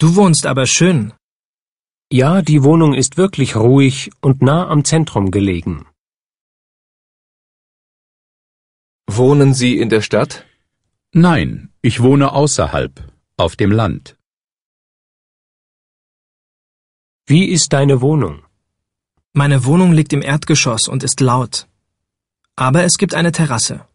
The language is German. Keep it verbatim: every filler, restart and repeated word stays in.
Du wohnst aber schön. Ja, die Wohnung ist wirklich ruhig und nah am Zentrum gelegen. Wohnen Sie in der Stadt? Nein, ich wohne außerhalb, auf dem Land. Wie ist deine Wohnung? Meine Wohnung liegt im Erdgeschoss und ist laut. Aber es gibt eine Terrasse.